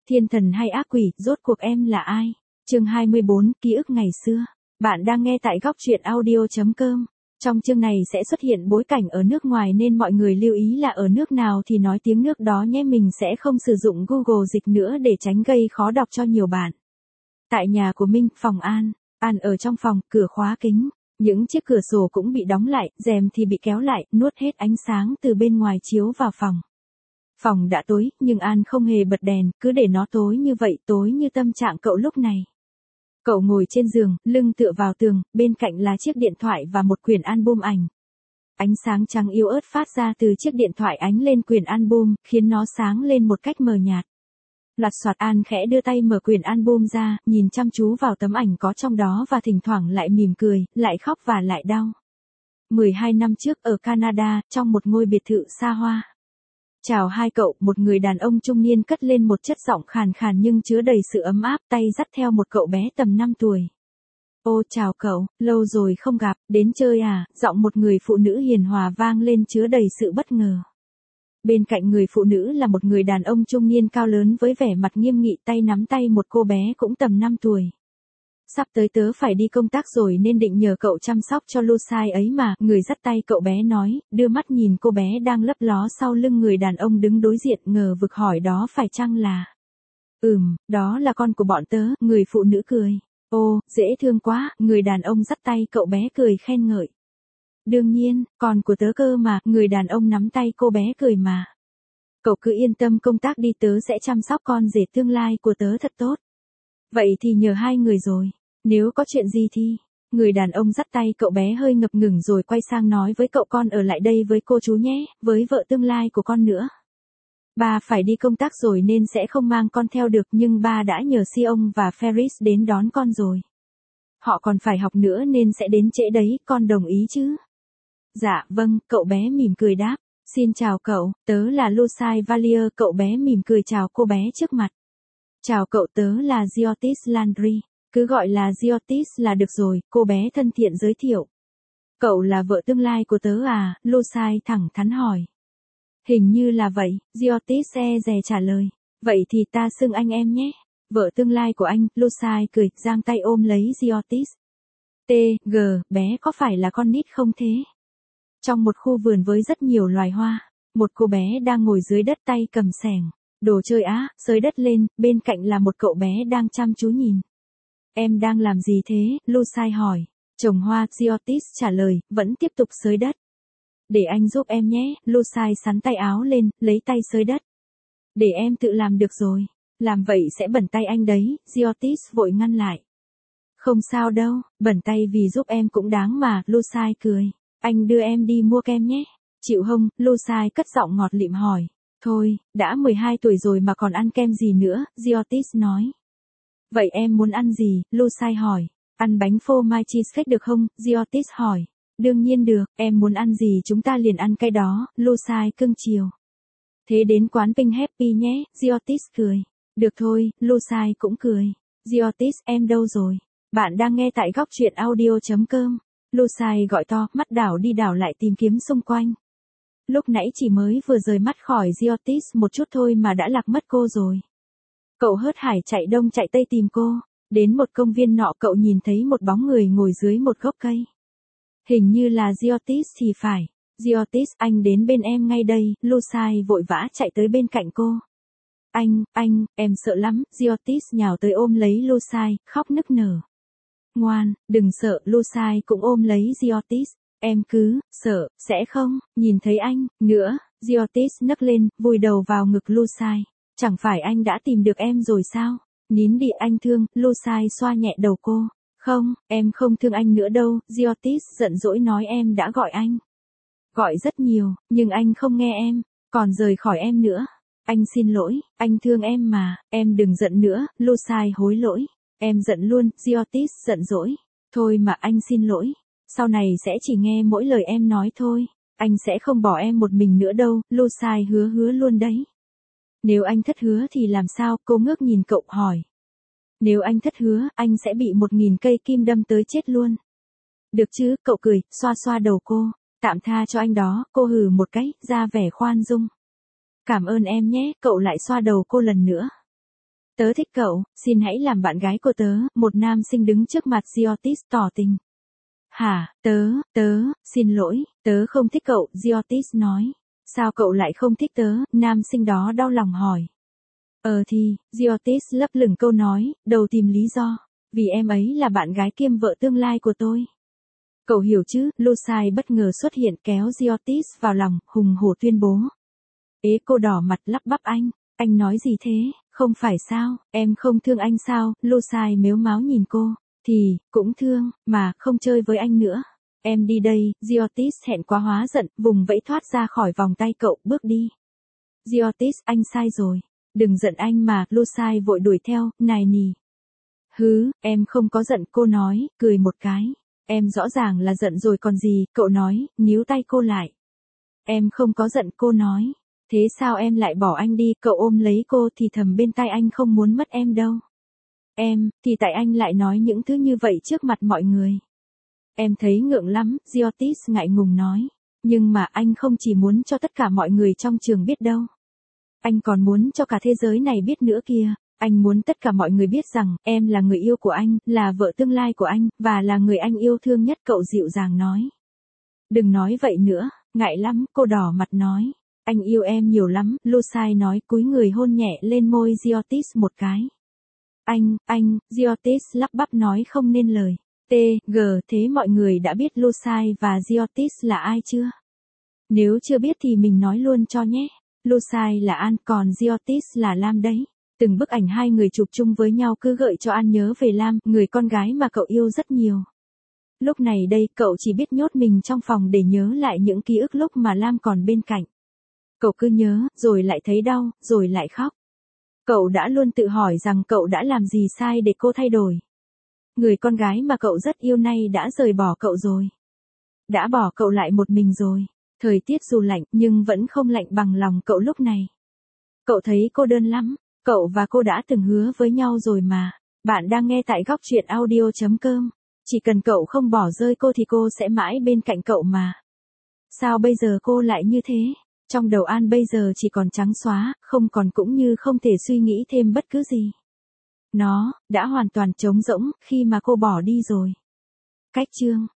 Thiên thần hay ác quỷ, rốt cuộc em là ai? Chương 24, ký ức ngày xưa. Bạn đang nghe tại góc truyện audio.com. Trong chương này sẽ xuất hiện bối cảnh ở nước ngoài nên mọi người lưu ý là ở nước nào thì nói tiếng nước đó nhé, mình sẽ không sử dụng Google Dịch nữa để tránh gây khó đọc cho nhiều bạn. Tại nhà của Minh, phòng An. An ở trong phòng, cửa khóa kính. Những chiếc cửa sổ cũng bị đóng lại, rèm thì bị kéo lại, nuốt hết ánh sáng từ bên ngoài chiếu vào phòng. Phòng đã tối, nhưng An không hề bật đèn, cứ để nó tối như vậy, tối như tâm trạng cậu lúc này. Cậu ngồi trên giường, lưng tựa vào tường, bên cạnh là chiếc điện thoại và một quyển album ảnh. Ánh sáng trắng yếu ớt phát ra từ chiếc điện thoại ánh lên quyển album, khiến nó sáng lên một cách mờ nhạt. Loạt soạt. An khẽ đưa tay mở quyển album ra, nhìn chăm chú vào tấm ảnh có trong đó và thỉnh thoảng lại mỉm cười, lại khóc và lại đau. 12 năm trước ở Canada, trong một ngôi biệt thự xa hoa. Chào hai cậu, một người đàn ông trung niên cất lên một chất giọng khàn khàn nhưng chứa đầy sự ấm áp, tay dắt theo một cậu bé tầm 5 tuổi. Ô chào cậu, lâu rồi không gặp, đến chơi à? Giọng một người phụ nữ hiền hòa vang lên chứa đầy sự bất ngờ. Bên cạnh người phụ nữ là một người đàn ông trung niên cao lớn với vẻ mặt nghiêm nghị, tay nắm tay một cô bé cũng tầm 5 tuổi. Sắp tới tớ phải đi công tác rồi nên định nhờ cậu chăm sóc cho Lucai ấy mà, người dắt tay cậu bé nói, đưa mắt nhìn cô bé đang lấp ló sau lưng người đàn ông đứng đối diện, ngờ vực hỏi đó phải chăng là... Đó là con của bọn tớ, người phụ nữ cười. Ô, dễ thương quá, người đàn ông dắt tay cậu bé cười khen ngợi. Đương nhiên, con của tớ cơ mà, người đàn ông nắm tay cô bé cười mà. Cậu cứ yên tâm công tác đi, tớ sẽ chăm sóc con rể tương lai của tớ thật tốt. Vậy thì nhờ hai người rồi, nếu có chuyện gì thì... Người đàn ông dắt tay cậu bé hơi ngập ngừng rồi quay sang nói với cậu, con ở lại đây với cô chú nhé, với vợ tương lai của con nữa. Ba phải đi công tác rồi nên sẽ không mang con theo được, nhưng ba đã nhờ Sion và Ferris đến đón con rồi. Họ còn phải học nữa nên sẽ đến trễ đấy, con đồng ý chứ? Dạ, vâng, cậu bé mỉm cười đáp. Xin chào cậu, tớ là Lucai Valier, cậu bé mỉm cười chào cô bé trước mặt. Chào cậu, tớ là Geotis Landry. Cứ gọi là Geotis là được rồi, cô bé thân thiện giới thiệu. Cậu là vợ tương lai của tớ à? Lucai thẳng thắn hỏi. Hình như là vậy, Geotis e dè trả lời. Vậy thì ta xưng anh em nhé. Vợ tương lai của anh, Lucai cười, giang tay ôm lấy Geotis. Bé có phải là con nít không thế? Trong một khu vườn với rất nhiều loài hoa, một cô bé đang ngồi dưới đất tay cầm xẻng. Đồ chơi á, xới đất lên, bên cạnh là một cậu bé đang chăm chú nhìn. Em đang làm gì thế? Lucai hỏi. Trồng hoa, Geotis trả lời, vẫn tiếp tục xới đất. Để anh giúp em nhé, Lucai xắn tay áo lên, lấy tay xới đất. Để em tự làm được rồi. Làm vậy sẽ bẩn tay anh đấy, Geotis vội ngăn lại. Không sao đâu, bẩn tay vì giúp em cũng đáng mà, Lucai cười. Anh đưa em đi mua kem nhé. Chịu không? Lucai cất giọng ngọt lịm hỏi. Thôi, đã 12 tuổi rồi mà còn ăn kem gì nữa, Geotis nói. Vậy em muốn ăn gì? Lucai hỏi. Ăn bánh phô mai cheesecake được không? Geotis hỏi. Đương nhiên được, em muốn ăn gì chúng ta liền ăn cái đó, Lucai cưng chiều. Thế đến quán Pink Happy nhé, Geotis cười. Được thôi, Lucai cũng cười. Geotis, em đâu rồi? Bạn đang nghe tại góc truyện audio.com. Lucai gọi to, mắt đảo đi đảo lại tìm kiếm xung quanh. Lúc nãy chỉ mới vừa rời mắt khỏi Geotis một chút thôi mà đã lạc mất cô rồi. Cậu hớt hải chạy đông chạy tây tìm cô. Đến một công viên nọ cậu nhìn thấy một bóng người ngồi dưới một gốc cây. Hình như là Geotis thì phải. Geotis, anh đến bên em ngay đây, Lucai vội vã chạy tới bên cạnh cô. Anh, em sợ lắm, Geotis nhào tới ôm lấy Lucai, khóc nức nở. Ngoan, đừng sợ, Lucai cũng ôm lấy Geotis. Em cứ, sợ, sẽ không, nhìn thấy anh, nữa, Geotis nấc lên, vùi đầu vào ngực Lucai. Chẳng phải anh đã tìm được em rồi sao? Nín đi anh thương, Lucai xoa nhẹ đầu cô. Không, em không thương anh nữa đâu, Geotis giận dỗi nói em đã gọi anh. Gọi rất nhiều, nhưng anh không nghe em, còn rời khỏi em nữa. Anh xin lỗi, anh thương em mà, em đừng giận nữa, Lucai hối lỗi. Em giận luôn, Geotis giận dỗi. Thôi mà anh xin lỗi. Sau này sẽ chỉ nghe mỗi lời em nói thôi. Anh sẽ không bỏ em một mình nữa đâu, Lucai hứa luôn đấy. Nếu anh thất hứa thì làm sao? Cô ngước nhìn cậu hỏi. Nếu anh thất hứa, anh sẽ bị 1000 cây kim đâm tới chết luôn. Được chứ, cậu cười, xoa xoa đầu cô. Tạm tha cho anh đó, cô hừ một cái, ra vẻ khoan dung. Cảm ơn em nhé, cậu lại xoa đầu cô lần nữa. Tớ thích cậu, xin hãy làm bạn gái của tớ, một nam sinh đứng trước mặt Geortis tỏ tình. Hả, xin lỗi, tớ không thích cậu, Geortis nói. Sao cậu lại không thích tớ, nam sinh đó đau lòng hỏi. Thì, Geortis lấp lửng câu nói, đầu tìm lý do. Vì em ấy là bạn gái kiêm vợ tương lai của tôi. Cậu hiểu chứ, Lucille bất ngờ xuất hiện kéo Geortis vào lòng, hùng hổ tuyên bố. Cô đỏ mặt lắp bắp anh nói gì thế, không phải sao, em không thương anh sao, Lucille mếu máo nhìn cô. Thì, cũng thương, mà, không chơi với anh nữa. Em đi đây, Geortis hẹn quá hóa giận, vùng vẫy thoát ra khỏi vòng tay cậu, bước đi. Geortis, anh sai rồi. Đừng giận anh mà, Lucille vội đuổi theo, nài nỉ. Em không có giận, cô nói, cười một cái. Em rõ ràng là giận rồi còn gì, cậu nói, níu tay cô lại. Em không có giận, cô nói. Thế sao em lại bỏ anh đi, cậu ôm lấy cô thì thầm bên tai anh không muốn mất em đâu. Thì tại anh lại nói những thứ như vậy trước mặt mọi người. Em thấy ngượng lắm, Geortis ngại ngùng nói. Nhưng mà anh không chỉ muốn cho tất cả mọi người trong trường biết đâu. Anh còn muốn cho cả thế giới này biết nữa kìa. Anh muốn tất cả mọi người biết rằng, em là người yêu của anh, là vợ tương lai của anh, và là người anh yêu thương nhất, cậu dịu dàng nói. Đừng nói vậy nữa, ngại lắm, cô đỏ mặt nói. Anh yêu em nhiều lắm, Lucille nói, cúi người hôn nhẹ lên môi Geortis một cái. Geortis lắp bắp nói không nên lời. Thế mọi người đã biết Lucille và Geortis là ai chưa? Nếu chưa biết thì mình nói luôn cho nhé. Lucille là An, còn Geortis là Lam đấy. Từng bức ảnh hai người chụp chung với nhau cứ gợi cho An nhớ về Lam, người con gái mà cậu yêu rất nhiều. Lúc này đây, cậu chỉ biết nhốt mình trong phòng để nhớ lại những ký ức lúc mà Lam còn bên cạnh. Cậu cứ nhớ, rồi lại thấy đau, rồi lại khóc. Cậu đã luôn tự hỏi rằng cậu đã làm gì sai để cô thay đổi. Người con gái mà cậu rất yêu nay đã rời bỏ cậu rồi. Đã bỏ cậu lại một mình rồi. Thời tiết dù lạnh nhưng vẫn không lạnh bằng lòng cậu lúc này. Cậu thấy cô đơn lắm. Cậu và cô đã từng hứa với nhau rồi mà. Bạn đang nghe tại góc truyện audio.com. Chỉ cần cậu không bỏ rơi cô thì cô sẽ mãi bên cạnh cậu mà. Sao bây giờ cô lại như thế? Trong đầu An bây giờ chỉ còn trắng xóa, không còn cũng như không thể suy nghĩ thêm bất cứ gì. Nó đã hoàn toàn trống rỗng khi mà cô bỏ đi rồi. Cách chương